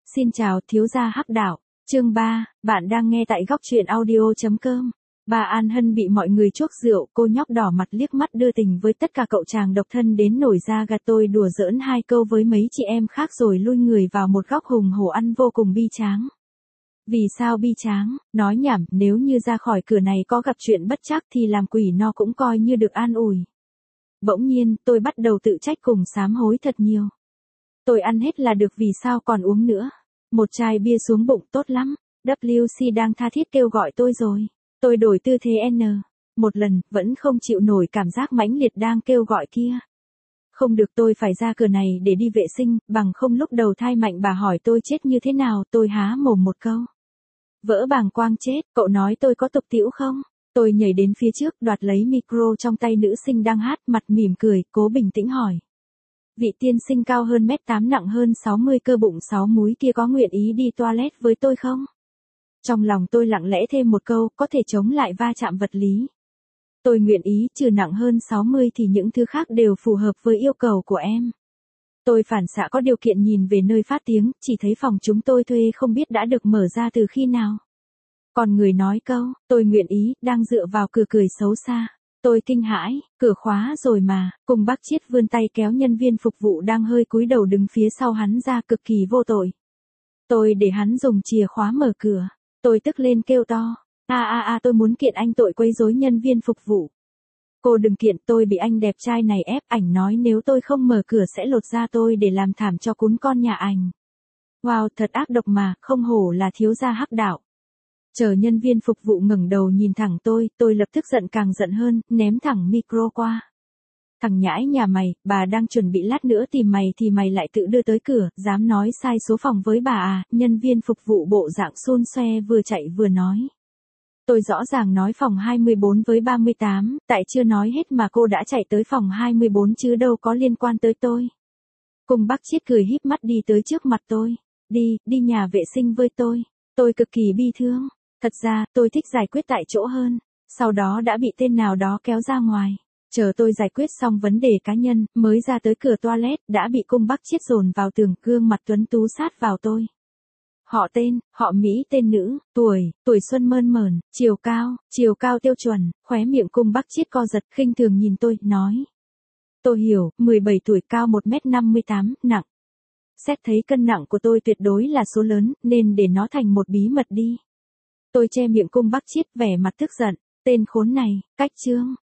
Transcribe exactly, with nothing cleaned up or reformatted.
Xin chào thiếu gia Hắc Đạo, chương ba, bạn đang nghe tại góc truyện audio.com. Bà An Hân bị mọi người chuốc rượu, cô nhóc đỏ mặt liếc mắt đưa tình với tất cả cậu chàng độc thân đến nổi da gà. Tôi đùa giỡn hai câu với mấy chị em khác rồi lui người vào một góc hùng hổ ăn vô cùng bi tráng. Vì sao bi tráng, nói nhảm, nếu như ra khỏi cửa này có gặp chuyện bất trắc thì làm quỷ nó cũng coi như được an ủi. Bỗng nhiên, tôi bắt đầu tự trách cùng sám hối thật nhiều. Tôi ăn hết là được vì sao còn uống nữa. Một chai bia xuống bụng tốt lắm. vê kép xê đang tha thiết kêu gọi tôi rồi. Tôi đổi tư thế N. Một lần, vẫn không chịu nổi cảm giác mãnh liệt đang kêu gọi kia. Không được, tôi phải ra cửa này để đi vệ sinh, bằng không lúc đầu thai mạnh bà hỏi tôi chết như thế nào, tôi há mồm một câu. Vỡ bàng quang chết, cậu nói tôi có tục tĩu không? Tôi nhảy đến phía trước, đoạt lấy micro trong tay nữ sinh đang hát, mặt mỉm cười, cố bình tĩnh hỏi. Vị tiên sinh cao hơn mét tám nặng hơn sáu mươi cơ bụng sáu múi kia có nguyện ý đi toilet với tôi không? Trong lòng tôi lặng lẽ thêm một câu, có thể chống lại va chạm vật lý. Tôi nguyện ý, trừ nặng hơn sáu mươi thì những thứ khác đều phù hợp với yêu cầu của em. Tôi phản xạ có điều kiện nhìn về nơi phát tiếng, chỉ thấy phòng chúng tôi thuê không biết đã được mở ra từ khi nào. Còn người nói câu, tôi nguyện ý, đang dựa vào cửa cười xấu xa. Tôi kinh hãi, cửa khóa rồi mà, cùng bác Chiết vươn tay kéo nhân viên phục vụ đang hơi cúi đầu đứng phía sau hắn ra, cực kỳ vô tội. Tôi để hắn dùng chìa khóa mở cửa. Tôi tức lên kêu to, a a a tôi muốn kiện anh tội quấy rối nhân viên phục vụ. Cô đừng kiện, tôi bị anh đẹp trai này ép, ảnh nói nếu tôi không mở cửa sẽ lột da tôi để làm thảm cho cún con nhà ảnh. Wow, thật ác độc mà, không hổ là thiếu gia Hắc Đạo. Chờ nhân viên phục vụ ngẩng đầu nhìn thẳng tôi, tôi lập tức giận càng giận hơn, ném thẳng micro qua. Thằng nhãi nhà mày, bà đang chuẩn bị lát nữa tìm mày thì mày lại tự đưa tới cửa, dám nói sai số phòng với bà à? Nhân viên phục vụ bộ dạng xun xoe vừa chạy vừa nói. Tôi rõ ràng nói phòng hai mươi bốn với ba mươi tám, tại chưa nói hết mà cô đã chạy tới phòng hai mươi bốn chứ đâu có liên quan tới tôi. Cùng bác Chiết cười híp mắt đi tới trước mặt tôi. Đi, đi nhà vệ sinh với tôi. Tôi cực kỳ bi thương. Thật ra, tôi thích giải quyết tại chỗ hơn. Sau đó đã bị tên nào đó kéo ra ngoài. Chờ tôi giải quyết xong vấn đề cá nhân, mới ra tới cửa toilet, đã bị cung bác Chiết dồn vào tường, gương mặt tuấn tú sát vào tôi. Họ tên, họ Mỹ, tên nữ, tuổi, tuổi xuân mơn mởn, chiều cao, chiều cao tiêu chuẩn, khóe miệng cung bác Chiết co giật, khinh thường nhìn tôi, nói. Tôi hiểu, mười bảy tuổi, cao một mét năm mươi tám, nặng. Xét thấy cân nặng của tôi tuyệt đối là số lớn, nên để nó thành một bí mật đi. Tôi che miệng cung bác Chiết, vẻ mặt tức giận, tên khốn này, cách chương.